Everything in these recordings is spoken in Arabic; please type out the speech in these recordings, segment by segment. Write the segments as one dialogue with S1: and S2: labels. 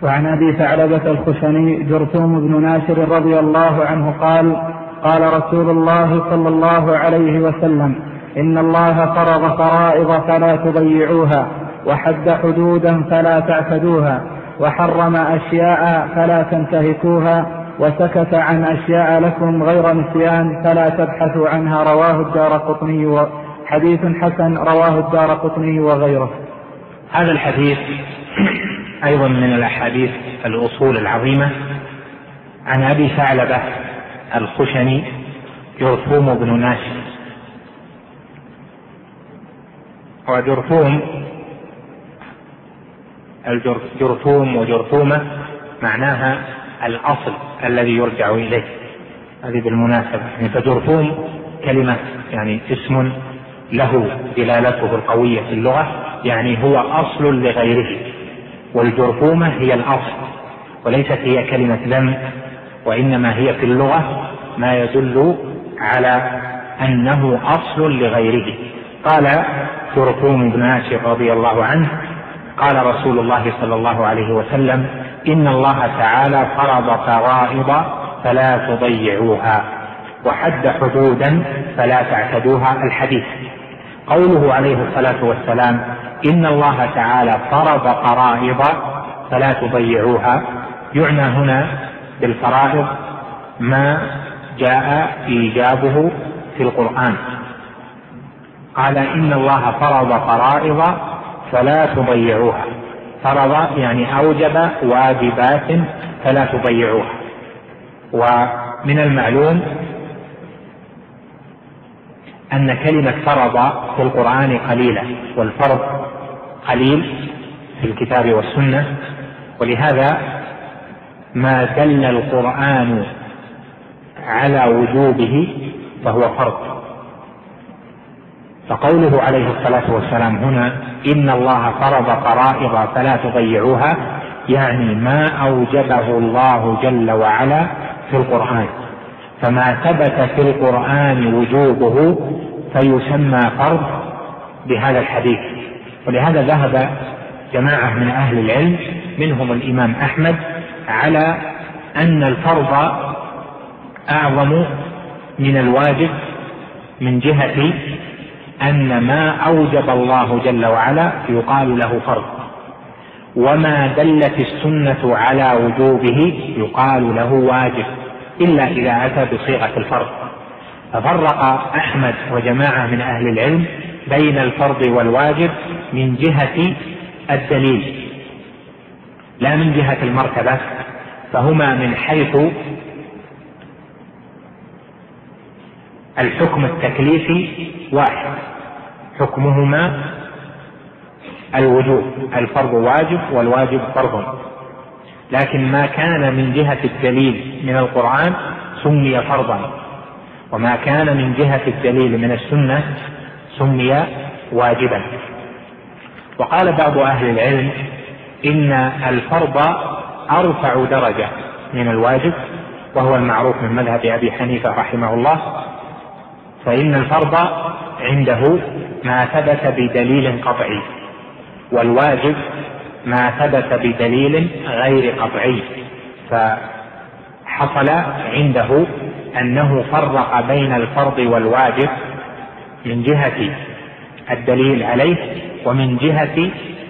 S1: وعن أبي ثعلبة الخشني جرثوم بن ناشر رضي الله عنه قال: قال رسول الله صلى الله عليه وسلم: إن الله فرض فرائض فلا تضيعوها، وحد حدودا فلا تعتدوها، وحرم أشياء فلا تنتهكوها، وسكت عن أشياء لكم غير نسيان فلا تبحثوا عنها. رواه الدارقطني، حديث حسن رواه الدارقطني وغيره.
S2: هذا الحديث أيضا من الأحاديث الأصول العظيمة. عن أبي ثعلبة الخشني جرثوم بن ناشر. وجرثوم الجرثوم وجرثومة معناها الأصل الذي يرجع إليه، هذه بالمناسبة. فجرثوم كلمة يعني اسم له دلالته القوية في اللغة، يعني هو أصل لغيره، والجرثومة هي الأصل وليست هي كلمة ذم، وإنما هي في اللغة ما يدل على أنه أصل لغيره. قال جرثوم بن ناشر رضي الله عنه: قال رسول الله صلى الله عليه وسلم: إن الله تعالى فرض فرائض فلا تضيعوها، وحد حدودا فلا تعتدوها. الحديث. قوله عليه الصلاة والسلام: إن الله تعالى فرض فرائض فلا تضيعوها، يعنى هنا بالفرائض ما جاء إيجابه في القرآن. قال: إن الله فرض فرائض فلا تضيعوها. فرض يعني أوجب واجبات فلا تضيعوها. ومن المعلوم أن كلمة فرض في القرآن قليلة، والفرض قليل في الكتاب والسنة، ولهذا ما دل القرآن على وجوبه فهو فرض. فقوله عليه الصلاة والسلام هنا: إن الله فرض فرائض فلا تضيعوها، يعني ما أوجبه الله جل وعلا في القرآن، فما ثبت في القرآن وجوبه فيسمى فرض بهذا الحديث. ولهذا ذهب جماعة من أهل العلم منهم الإمام أحمد على أن الفرض أعظم من الواجب، من جهة أن ما أوجب الله جل وعلا يقال له فرض، وما دلت السنة على وجوبه يقال له واجب، إلا إذا أتى بصيغة الفرض. ففرق أحمد وجماعة من أهل العلم بين الفرض والواجب من جهة الدليل لا من جهة المرتبة، فهما من حيث الحكم التكليفي واحد، حكمهما الوجوب، الفرض واجب والواجب فرض، لكن ما كان من جهة الدليل من القرآن سمي فرضا، وما كان من جهة الدليل من السنة سمي واجبا. وقال بعض أهل العلم إن الفرض أرفع درجة من الواجب، وهو المعروف من مذهب أبي حنيفة رحمه الله، فإن الفرض عنده ما ثبت بدليل قطعي، والواجب ما ثبت بدليل غير قطعي، فحصل عنده أنه فرق بين الفرض والواجب من جهة الدليل عليه ومن جهة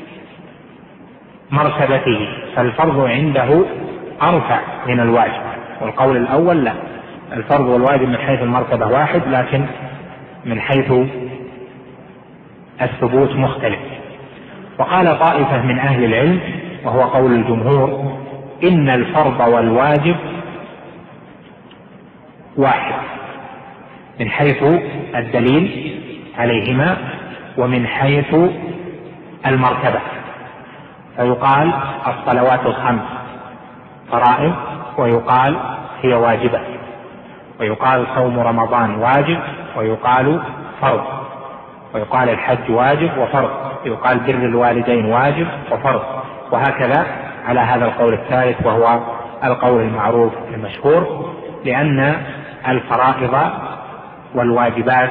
S2: مرتبته، فالفرض عنده أرفع من الواجب. والقول الأول لا، الفرض والواجب من حيث المرتبة واحد، لكن من حيث الثبوت مختلف. وقال طائفة من أهل العلم وهو قول الجمهور: إن الفرض والواجب واحد من حيث الدليل عليهما ومن حيث المرتبة، فيقال الصلوات الخمس فرائض ويقال هي واجبة، ويقال صوم رمضان واجب ويقال فرض، ويقال الحج واجب وفرض، يقال بر الوالدين واجب وفرض، وهكذا على هذا القول الثالث وهو القول المعروف المشهور، لأن الفرائض والواجبات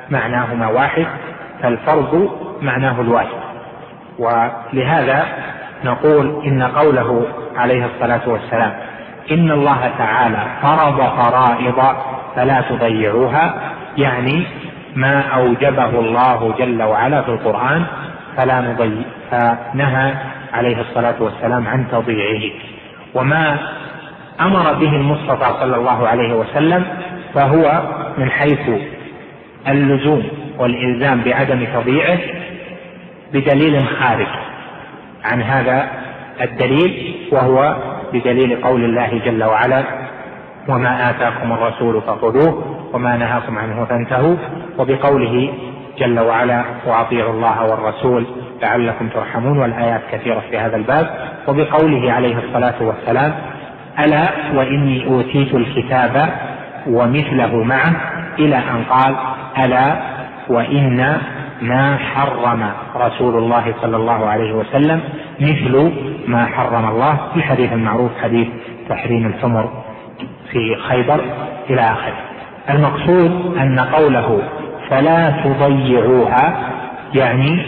S2: معناهما واحد، فالفرض معناه الواجب. ولهذا نقول إن قوله عليه الصلاة والسلام إن الله تعالى فرض فرائض فلا تضيعوها، يعني ما أوجبه الله جل وعلا في القرآن فلا نضيع، فنهى عليه الصلاة والسلام عن تضييعه. وما أمر به المصطفى صلى الله عليه وسلم فهو من حيث اللزوم والإلزام بعدم تضييعه بدليل خارج عن هذا الدليل، وهو بدليل قول الله جل وعلا وما آتاكم الرسول فخذوه وما نهاكم عنه فانتهوا، وبقوله جل وعلا وأطيعوا الله والرسول لعلكم ترحمون، والآيات كثيرة في هذا الباب. وبقوله عليه الصلاة والسلام ألا وإني أوتيت الكتاب ومثله معه، إلى أن قال ألا وإن ما حرم رسول الله صلى الله عليه وسلم مثل ما حرم الله، في الحديث المعروف حديث تحريم الحمر في خيبر إلى آخره. المقصود أن قوله فلا تضيعوها يعني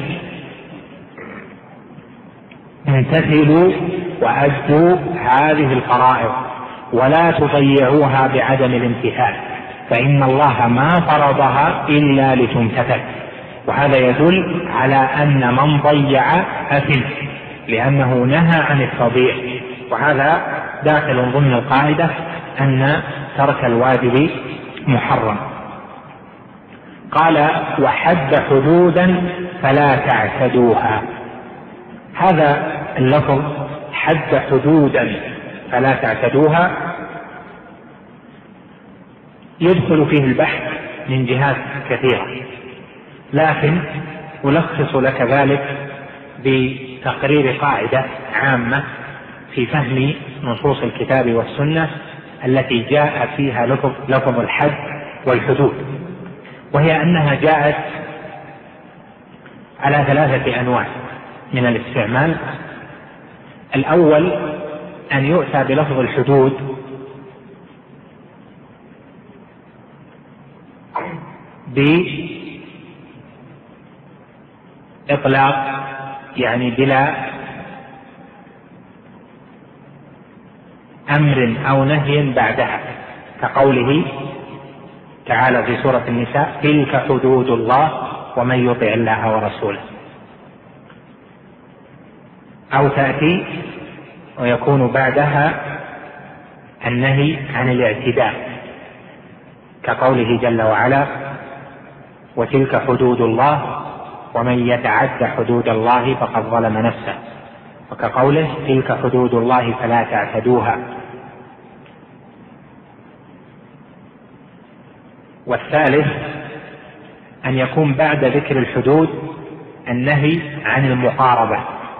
S2: امتثلوا وأدوا هذه الفرائض ولا تضيعوها بعدم الامتثال، فإن الله ما فرضها إلا لتمتثل. وهذا يدل على أن من ضيع أثم، لأنه نهى عن التضييع، وهذا داخل ضمن القاعدة أن ترك الواجب محرم. قال وحد حدودا فلا تعتدوها. هذا اللفظ حد حدودا فلا تعتدوها يدخل فيه البحث من جهات كثيرة، لكن ألخص لك ذلك بتقرير قاعدة عامة في فهم نصوص الكتاب والسنة التي جاء فيها لفظ الحد والحدود، وهي أنها جاءت على 3 أنواع من الاستعمال. الأول أن يؤتى بلفظ الحدود بإطلاق، يعني بلا أمر أو نهي بعدها، كقوله تعالى في سورة النساء تلك حدود الله ومن يطع الله ورسوله، أو تأتي ويكون بعدها النهي عن الاعتداء، كقوله جل وعلا وتلك حدود الله ومن يتعد حدود الله فقد ظلم نفسه، وكقوله تلك حدود الله فلا تعتدوها. والثالث أن يكون بعد ذكر الحدود النهي عن المقاربة،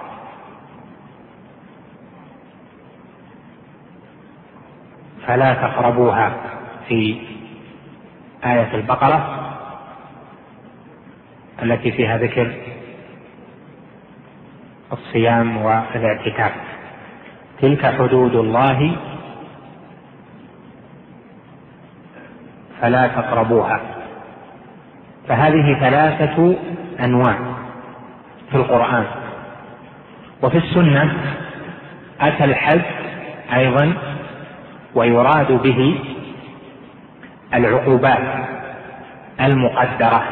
S2: فلا تقربوها في آية البقرة التي فيها ذكر الصيام والاعتكاف. تلك حدود الله فلا تقربوها. فهذه 3 أنواع في القرآن. وفي السنة أتى الحد أيضا ويراد به العقوبات المقدرة،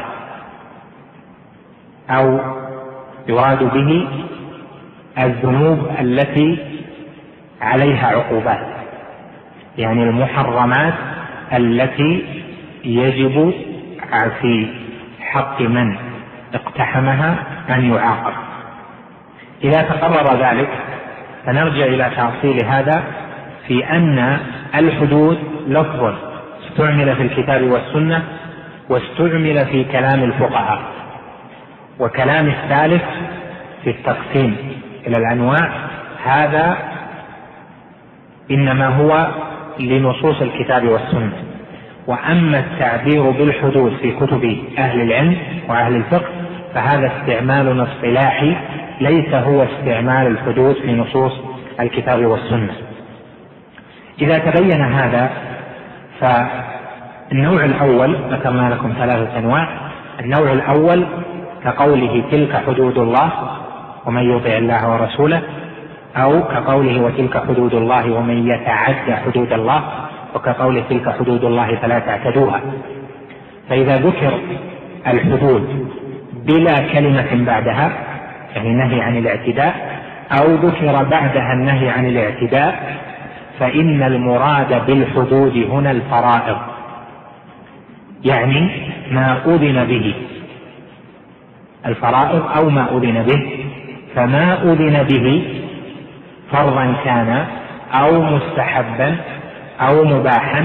S2: أو يراد به الذنوب التي عليها عقوبات، يعني المحرمات التي يجب في حق من اقتحمها أن يعاقب. إذا تقرر ذلك فنرجع إلى تأصيل هذا في أن الحدود لفظ استعمل في الكتاب والسنة واستعمل في كلام الفقهاء، وكلام الثالث في التقسيم إلى الأنواع هذا إنما هو لنصوص الكتاب والسنة. وأما التعبير بالحدود في كتب أهل العلم وأهل الفقه فهذا استعمال اصطلاحي، ليس هو استعمال الحدود في نصوص الكتاب والسنة. إذا تبين هذا فالنوع الأول ذكرنا لكم 3 أنواع. النوع الأول كقوله تلك حدود الله ومن يطع الله ورسوله، أو كقوله وتلك حدود الله ومن يتعدى حدود الله، وكقوله تلك حدود الله فلا تعتدوها. فإذا ذكر الحدود بلا كلمة بعدها يعني النهي عن الاعتداء، أو ذكر بعدها النهي عن الاعتداء، فإن المراد بالحدود هنا الفرائض، يعني ما أذن به، الفرائض أو ما أذن به. فما أذن به فرضا كان أو مستحبا أو مباحا،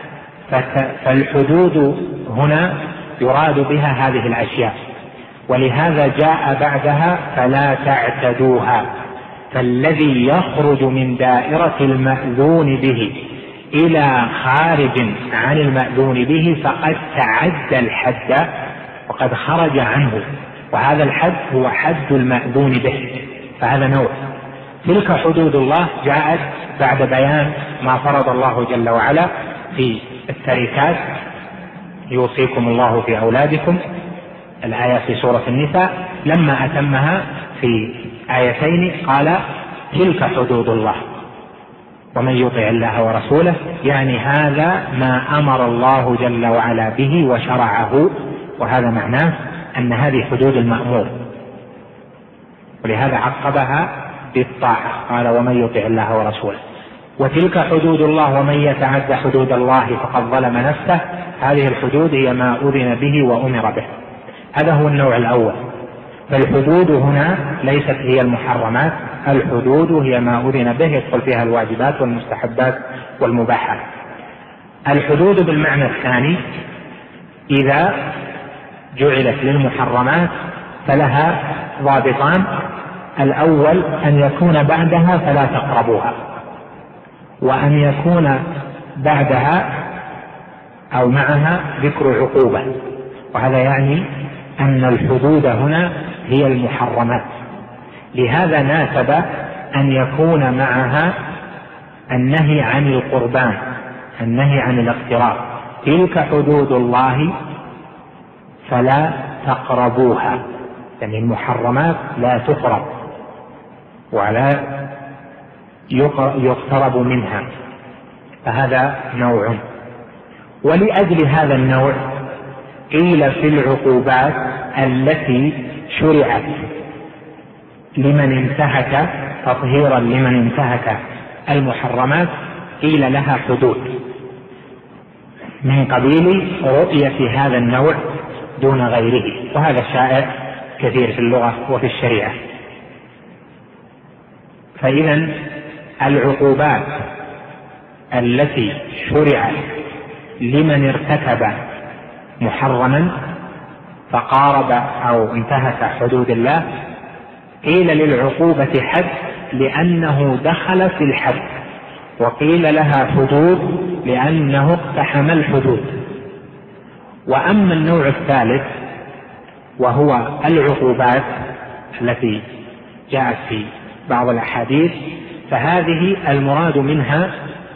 S2: فالحدود هنا يراد بها هذه الأشياء، ولهذا جاء بعدها فلا تعتدوها. فالذي يخرج من دائرة المأذون به إلى خارج عن المأذون به فقد تعدى الحد وقد خرج عنه، وهذا الحد هو حد المأذون به، فهذا نوع. تلك حدود الله جاءت بعد بيان ما فرض الله جل وعلا في التركات، يوصيكم الله في أولادكم، الآية في سورة النساء، لما أتمها في آيتين قال تلك حدود الله ومن يطع الله ورسوله، يعني هذا ما أمر الله جل وعلا به وشرعه، وهذا معناه أن هذه حدود المأمور، ولهذا عقبها بالطاعة قال ومن يطع الله ورسوله. وتلك حدود الله ومن يتعدى حدود الله فقد ظلم نفسه، هذه الحدود هي ما أذن به وأمر به. هذا هو النوع الأول. فالحدود هنا ليست هي المحرمات، الحدود هي ما أذن به، يدخل فيها الواجبات والمستحبات والمباحات. الحدود بالمعنى الثاني إذا جعلت للمحرمات فلها ضابطان: الأول أن يكون بعدها فلا تقربوها، وأن يكون بعدها أو معها ذكر عقوبة، وهذا يعني أن الحدود هنا هي المحرمات. لهذا ناسب أن يكون معها النهي عن القربان، النهي عن الاقتراب. تلك حدود الله فلا تقربوها، يعني المحرمات لا تقرب ولا يقترب منها، فهذا نوع. ولأجل هذا النوع قيل في العقوبات التي شرعت لمن انتهك، تطهيرا لمن انتهك المحرمات، قيل لها حدود، من قبيل رؤية هذا النوع دون غيره، وهذا شائع كثير في اللغة وفي الشريعة. فإذا العقوبات التي شرعت لمن ارتكب محرما فقارب أو انتهك حدود الله، قيل للعقوبة حد لأنه دخل في الحد، وقيل لها حدود لأنه اقتحم الحدود. وأما النوع الثالث وهو العقوبات التي جاءت في بعض الأحاديث، فهذه المراد منها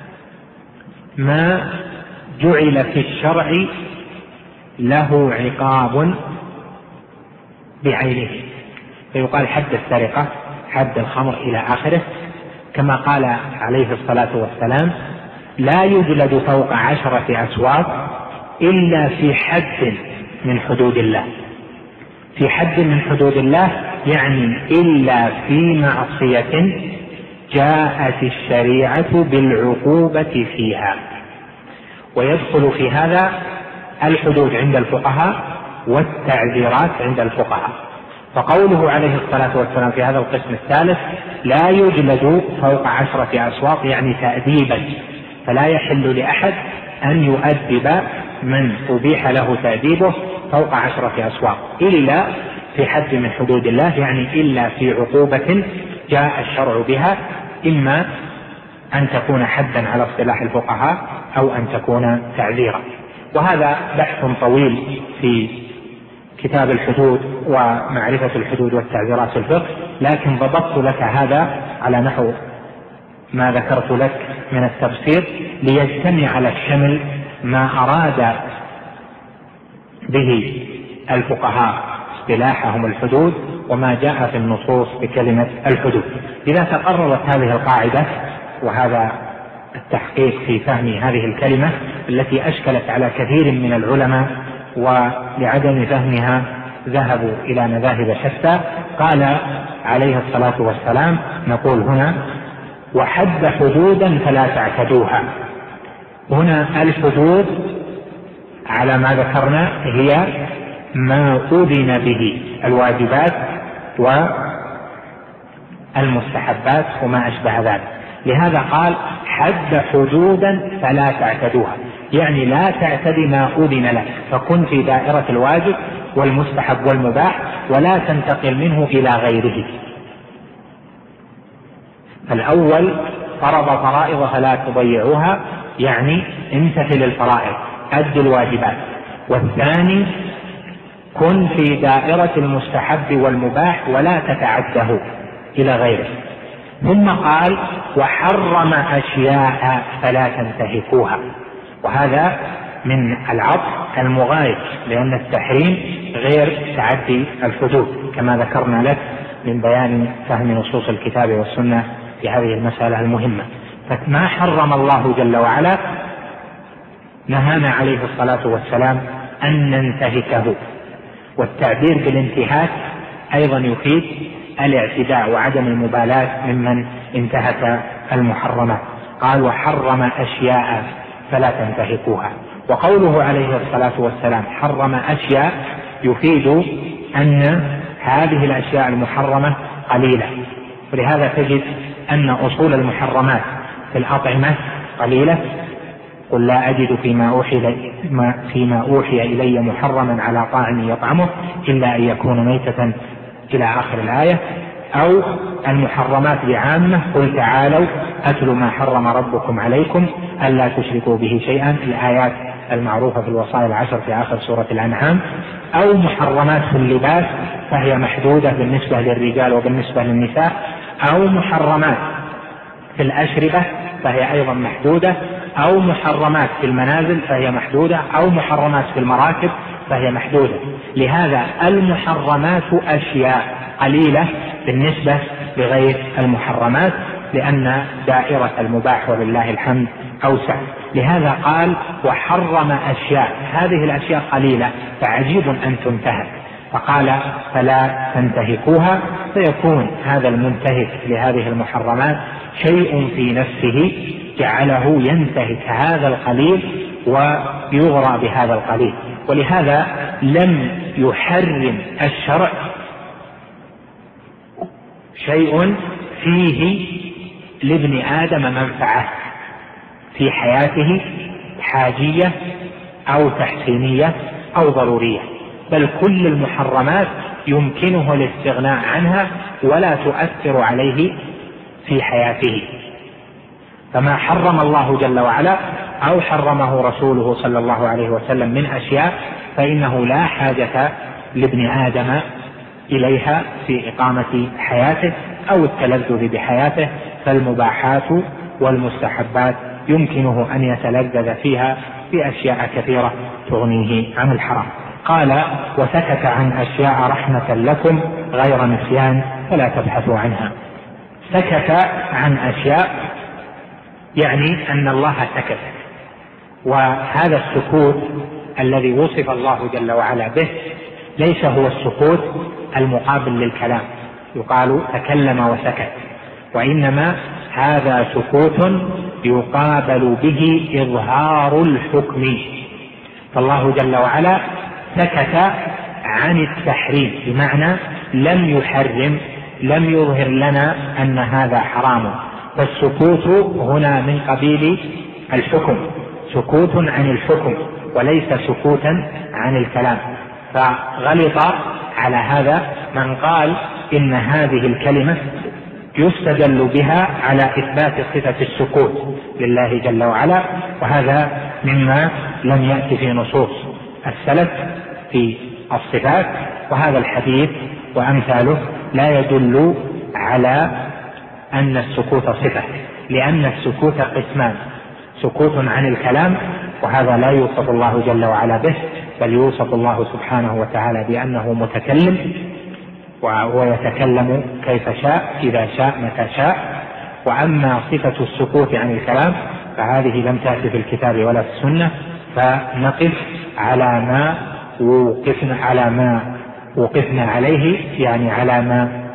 S2: ما جعل في الشرع له عقاب بعينه، فيقال حد السرقة، حد الخمر إلى آخره، كما قال عليه الصلاة والسلام: لا يجلد فوق 10 أسواق إلا في حد من حدود الله. في حد من حدود الله يعني إلا في معصية جاءت الشريعة بالعقوبة فيها. ويدخل في هذا الحدود عند الفقهاء والتعزيرات عند الفقهاء. فقوله عليه الصلاة والسلام في هذا القسم الثالث: لا يجلد فوق 10 أسواق، يعني تأديبا، فلا يحل لأحد أن يؤدب من أبيح له تأديبه فوق 10 أسواق إلا في حد من حدود الله، يعني إلا في عقوبة جاء الشرع بها، إما أن تكون حدا على اصطلاح الفقهاء أو أن تكون تعزيرا. وهذا بحث طويل في كتاب الحدود ومعرفة الحدود والتعزيرات في الفقه، لكن ضبطت لك هذا على نحو ما ذكرت لك من التفسير ليجتمع على الشمل ما أراد به الفقهاء اصطلاحهم الحدود وما جاء في النصوص بكلمة الحدود. إذا تقررت هذه القاعدة وهذا التحقيق في فهم هذه الكلمة التي أشكلت على كثير من العلماء ولعدم فهمها ذهبوا إلى مذاهب شتى، قال عليه الصلاة والسلام: نقول هنا: وحد حدودا فلا تعتدوها. هنا الحدود على ما ذكرنا هي ما أذن به، الواجبات والمستحبات وما أشبه ذلك. لهذا قال: حد حدودا فلا تعتدوها، يعني لا تعتدي ما أذن لك، فكن في دائرة الواجب والمستحب والمباح ولا تنتقل منه إلى غيره. الأول: فرض فرائض فلا تضيعوها، يعني امتثل الفرائض، أد الواجبات. والثاني: كن في دائرة المستحب والمباح ولا تتعده إلى غيره. ثم قال: وحرم أشياء فلا تنتهكوها، وهذا من العطف المغاير، لأن التحريم غير تعدي الحدود كما ذكرنا لك من بيان فهم نصوص الكتاب والسنة في هذه المسألة المهمة. فما حرم الله جل وعلا نهانا عليه الصلاة والسلام أن ننتهكه، والتعبير بالانتهاك أيضا يفيد الاعتداء وعدم المبالاة ممن انتهك المحرمات. قال: وحرم أشياء فلا تنتهكوها. وقوله عليه الصلاة والسلام حرم أشياء يفيد أن هذه الأشياء المحرمة قليلة، ولهذا تجد أن أصول المحرمات في الأطعمة قليلة. قل لا أجد فيما أوحي إلي محرما على طاعم يطعمه إلا أن يكون ميتة إلى آخر الآية. أو المحرمات بعامة: قل تعالوا أتل ما حرم ربكم عليكم ألا تشركوا به شيئا، الآيات المعروفة في الوصايا العشر في آخر سورة الأنعام. أو محرمات في اللباس فهي محدودة بالنسبة للرجال وبالنسبة للنساء. أو محرمات في الأشربة فهي أيضا محدودة. أو محرمات في المنازل فهي محدودة. أو محرمات في المراكب فهي محدودة. لهذا المحرمات أشياء قليلة بالنسبة لغير المحرمات، لأن دائرة المباح ولله الحمد أوسع. لهذا قال: وحرم أشياء، هذه الأشياء قليلة فعجيب أن تنتهك، فقال: فلا تنتهكوها. فيكون هذا المنتهك لهذه المحرمات شيء في نفسه جعله ينتهك هذا القليل ويغرى بهذا القليل. ولهذا لم يحرم الشرع شيء فيه لابن آدم منفعة في حياته حاجية أو تحسينية أو ضرورية، بل كل المحرمات يمكنه الاستغناء عنها ولا تؤثر عليه في حياته. فما حرم الله جل وعلا أو حرمه رسوله صلى الله عليه وسلم من أشياء فإنه لا حاجة لابن آدم إليها في إقامة حياته أو التلذذ بحياته، فالمباحات والمستحبات يمكنه أن يتلذذ فيها بأشياء كثيرة تغنيه عن الحرام. قال: وسكت عن أشياء رحمة لكم غير نسيان فلا تبحثوا عنها. سكت عن أشياء يعني أن الله سكت، وهذا السكوت الذي وصف الله جل وعلا به ليس هو السكوت المقابل للكلام، يقال تكلم وسكت، وإنما هذا سكوت يقابل به إظهار الحكم. فالله جل وعلا سكت عن التحريم، بمعنى لم يحرم، لم يظهر لنا أن هذا حرام، فالسكوت هنا من قبيل الحكم، سكوت عن الحكم وليس سكوتا عن الكلام. فغلط على هذا من قال إن هذه الكلمة يستدل بها على إثبات صفة السكوت لله جل وعلا، وهذا مما لم يأتي في نصوص السلف في الصفات، وهذا الحديث وأمثاله لا يدل على أن السكوت صفة، لأن السكوت قسمان: سكوت عن الكلام وهذا لا يوصف الله جل وعلا به، بل يوصف الله سبحانه وتعالى بأنه متكلم، وهو يتكلم كيف شاء إذا شاء متى شاء. وأما صفة السكوت عن الكلام فهذه لم تأتي في الكتاب ولا في السنة، فنقف على ما وقفنا عليه، يعني على ما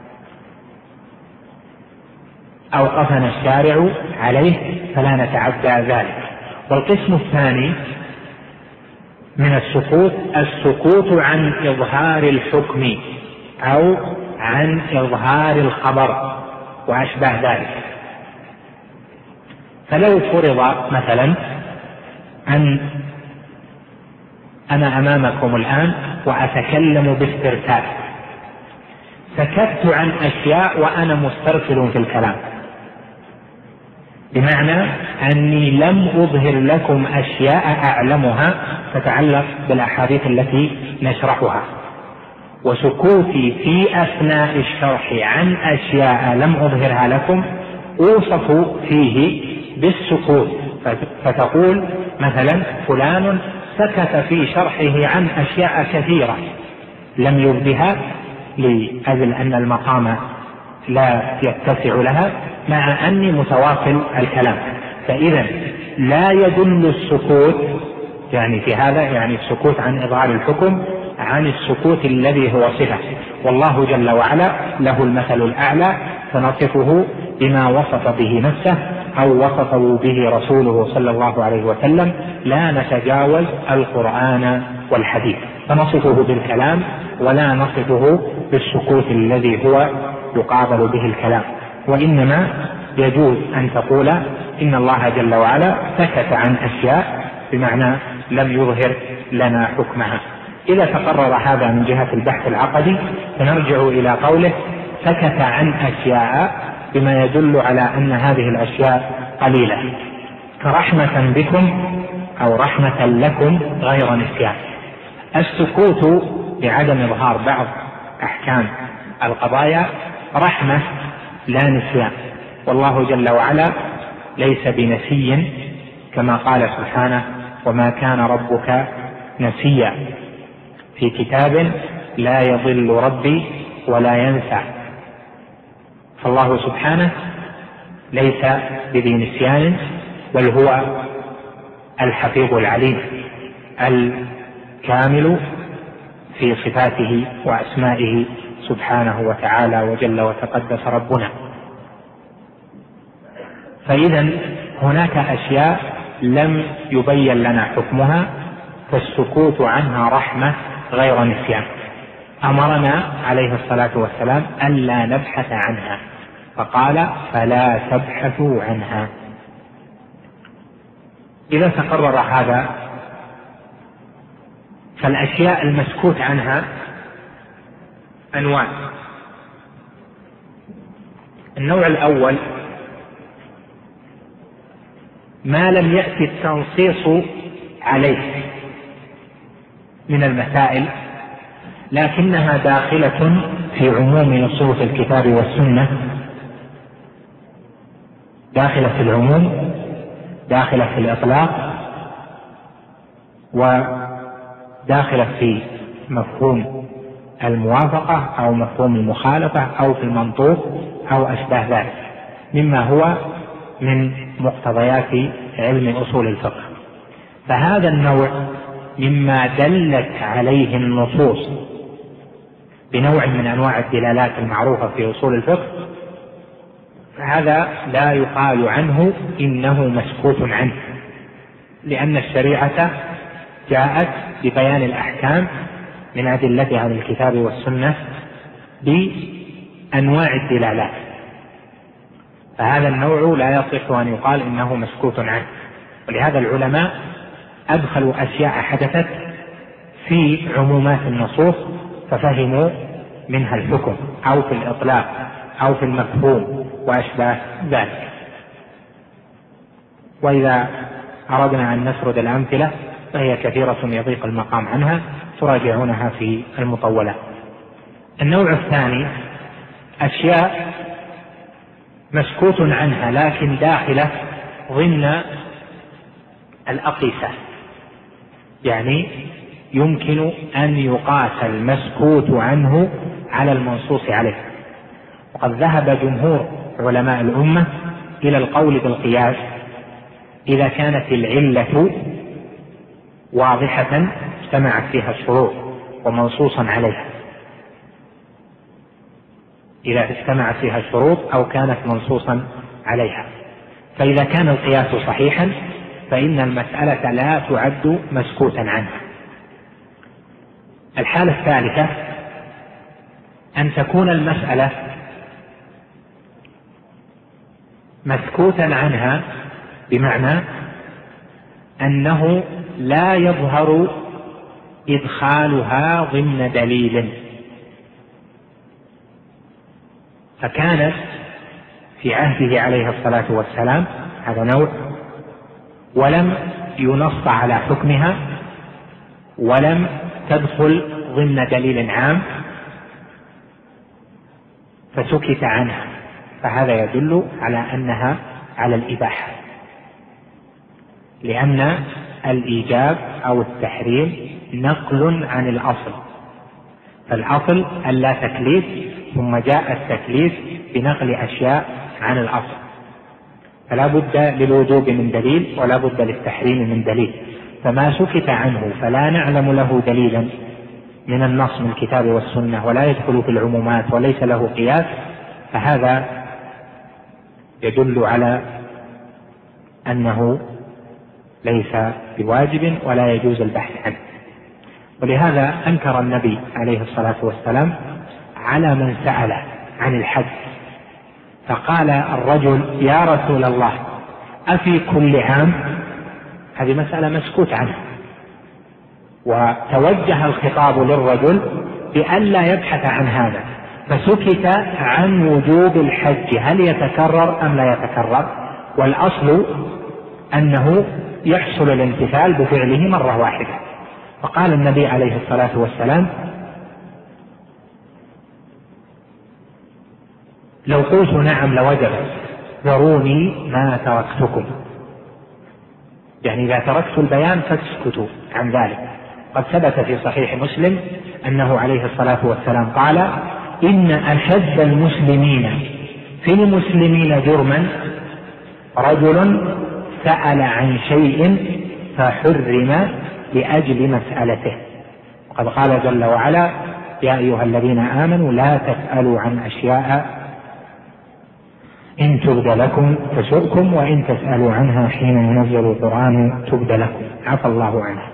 S2: أوقفنا الشارع عليه، فلا نتعدى ذلك. والقسم الثاني من السكوت عن إظهار الحكم أو عن إظهار الخبر وأشباه ذلك. فلو فرض مثلا أن أنا أمامكم الآن وأتكلم باسترسال، سكت عن أشياء وأنا مسترسل في الكلام، بمعنى أني لم أظهر لكم أشياء أعلمها تتعلق بالأحاديث التي نشرحها، وسكوتي في أثناء الشرح عن أشياء لم أظهرها لكم أوصف فيه بالسكوت، فتقول مثلا فلان سكت في شرحه عن أشياء كثيرة لم يبدها لأجل أن المقام لا يتسع لها، مع أني متواصل الكلام. فإذا لا يدل السكوت يعني في هذا يعني السكوت عن إظهار الحكم عن السكوت الذي هو صفة، والله جل وعلا له المثل الأعلى، فنصفه بما وصف به نفسه أو وصفه به رسوله صلى الله عليه وسلم، لا نتجاوز القرآن والحديث، فنصفه بالكلام ولا نصفه بالسكوت الذي هو يقابل به الكلام. وإنما يجوز أن تقول إن الله جل وعلا سكت عن أشياء بمعنى لم يظهر لنا حكمها. إذا تقرر هذا من جهة البحث العقدي فنرجع إلى قوله سكت عن أشياء بما يدل على أن هذه الأشياء قليلة، كرحمة بكم أو رحمة لكم غير نسيان. السكوت بعدم إظهار بعض أحكام القضايا رحمة لا نسيان، والله جل وعلا ليس بنسي كما قال سبحانه وما كان ربك نسيا، في كتاب لا يضل ربي ولا ينسى. فالله سبحانه ليس بذي نسيان، بل هو الحفيظ العليم الكامل في صفاته وأسمائه سبحانه وتعالى وجل وتقدس ربنا. فإذا هناك أشياء لم يبين لنا حكمها، فالسكوت عنها رحمة غير نسيان. أمرنا عليه الصلاة والسلام ألا نبحث عنها، فقال فلا تبحثوا عنها. إذا تقرر هذا فالأشياء المسكوت عنها أنواع. النوع الأول ما لم يأتي التنصيص عليه من المسائل، لكنها داخلة في عموم نصوص الكتاب والسنة، داخلة في العموم، داخلة في الإطلاق، وداخلة في مفهوم الموافقة أو مفهوم المخالفة أو في المنطوق أو أشباه ذلك مما هو من مقتضيات علم أصول الفقه. فهذا النوع مما دلت عليه النصوص بنوع من أنواع الدلالات المعروفة في أصول الفقه، فهذا لا يقال عنه إنه مسكوت عنه، لأن الشريعة جاءت ببيان الأحكام من أدلتها من الكتاب والسنة بأنواع الدلالات، فهذا النوع لا يصح أن يقال إنه مسكوت عنه. ولهذا العلماء أدخلوا أشياء حدثت في عمومات النصوص ففهموا منها الحكم أو في الإطلاق أو في المفهوم وأشباه ذلك. وإذا أردنا أن نسرد الأمثلة فهي كثيرة يضيق المقام عنها، تراجعونها في المطولات. النوع الثاني أشياء مسكوت عنها لكن داخلة ضمن الأقيسة، يعني يمكن أن يقاس المسكوت عنه على المنصوص عليه. وقد ذهب جمهور علماء الأمة إلى القول بالقياس إذا كانت العلة واضحة اجتمعت فيها الشروط ومنصوصا عليها، إذا اجتمعت فيها الشروط أو كانت منصوصا عليها. فإذا كان القياس صحيحا فإن المسألة لا تعد مسكوتا عنها. الحالة الثالثة أن تكون المسألة مسكوتا عنها بمعنى أنه لا يظهر إدخالها ضمن دليل، فكانت في عهده عليه الصلاة والسلام هذا نوع، ولم ينص على حكمها ولم تدخل ضمن دليل عام فسكت عنها، فهذا يدل على أنها على الإباحة، لأن الإيجاب أو التحريم نقل عن الأصل، فالأصل ألا تكليف، ثم جاء التكليف بنقل أشياء عن الأصل، فلا بد للوجوب من دليل ولا بد للتحريم من دليل. فما سكت عنه فلا نعلم له دليلا من النص من الكتاب والسنة ولا يدخل في العمومات وليس له قياس، فهذا يدل على أنه ليس بواجب ولا يجوز البحث عنه. ولهذا أنكر النبي عليه الصلاة والسلام على من سأل عن الحج، فقال الرجل: يا رسول الله أفي كل عام؟ هذه مسألة مسكوت عنها، وتوجه الخطاب للرجل بألا يبحث عن هذا، فسكت عن وجوب الحج هل يتكرر أم لا يتكرر، والأصل أنه يحصل الامتثال بفعله مرة واحدة. فقال النبي عليه الصلاة والسلام: لو قلت نعم لوجبت، ذروني ما تركتكم، يعني إذا تركت البيان فاسكتوا عن ذلك. قد ثبت في صحيح مسلم أنه عليه الصلاة والسلام قال: إن أشد المسلمين في المسلمين جرما رجل سأل عن شيء فحرم لأجل مسألته. وقد قال جل وعلا: يا أيها الذين آمنوا لا تسألوا عن أشياء إن تبد لكم تسؤكم وإن تسألوا عنها حين ينزل القرآن تبد لكم، عفى الله عنها.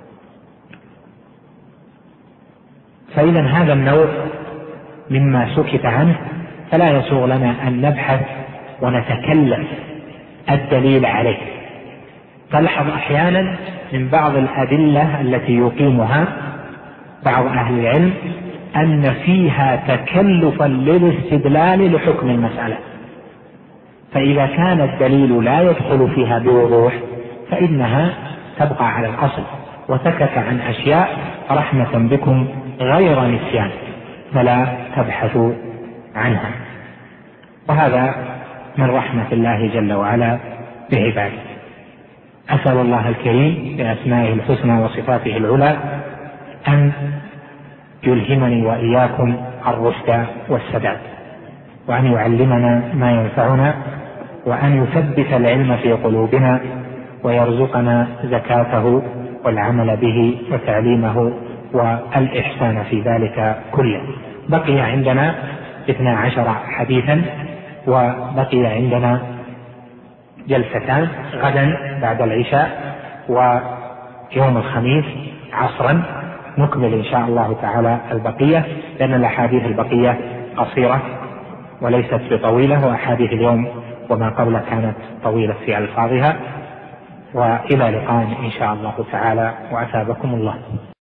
S2: فإذا هذا النوع مما سكت عنه فلا يسوغ لنا أن نبحث ونتكلم الدليل عليه. تلحظ أحيانا من بعض الأدلة التي يقيمها بعض أهل العلم أن فيها تكلفا للاستدلال لحكم المسألة، فإذا كان الدليل لا يدخل فيها بوضوح فإنها تبقى على الأصل، وسكت عن أشياء رحمة بكم غير نسيان فلا تبحثوا عنها. وهذا من رحمة الله جل وعلا بعباده. أسأل الله الكريم بأسمائه الحسنى وصفاته العلى أن يلهمني وإياكم الرشد والسداد، وأن يعلمنا ما ينفعنا، وأن يثبت العلم في قلوبنا، ويرزقنا زكاته والعمل به وتعليمه والإحسان في ذلك كله. بقي عندنا 12 حديثا، وبقي عندنا جلستان غدا بعد العشاء ويوم الخميس عصرا نكمل إن شاء الله تعالى البقية، لأن الأحاديث البقية قصيرة وليست بطويلة، وأحاديث اليوم وما قبل كانت طويلة في ألفاظها. وإلى لقاء إن شاء الله تعالى، وأثابكم الله.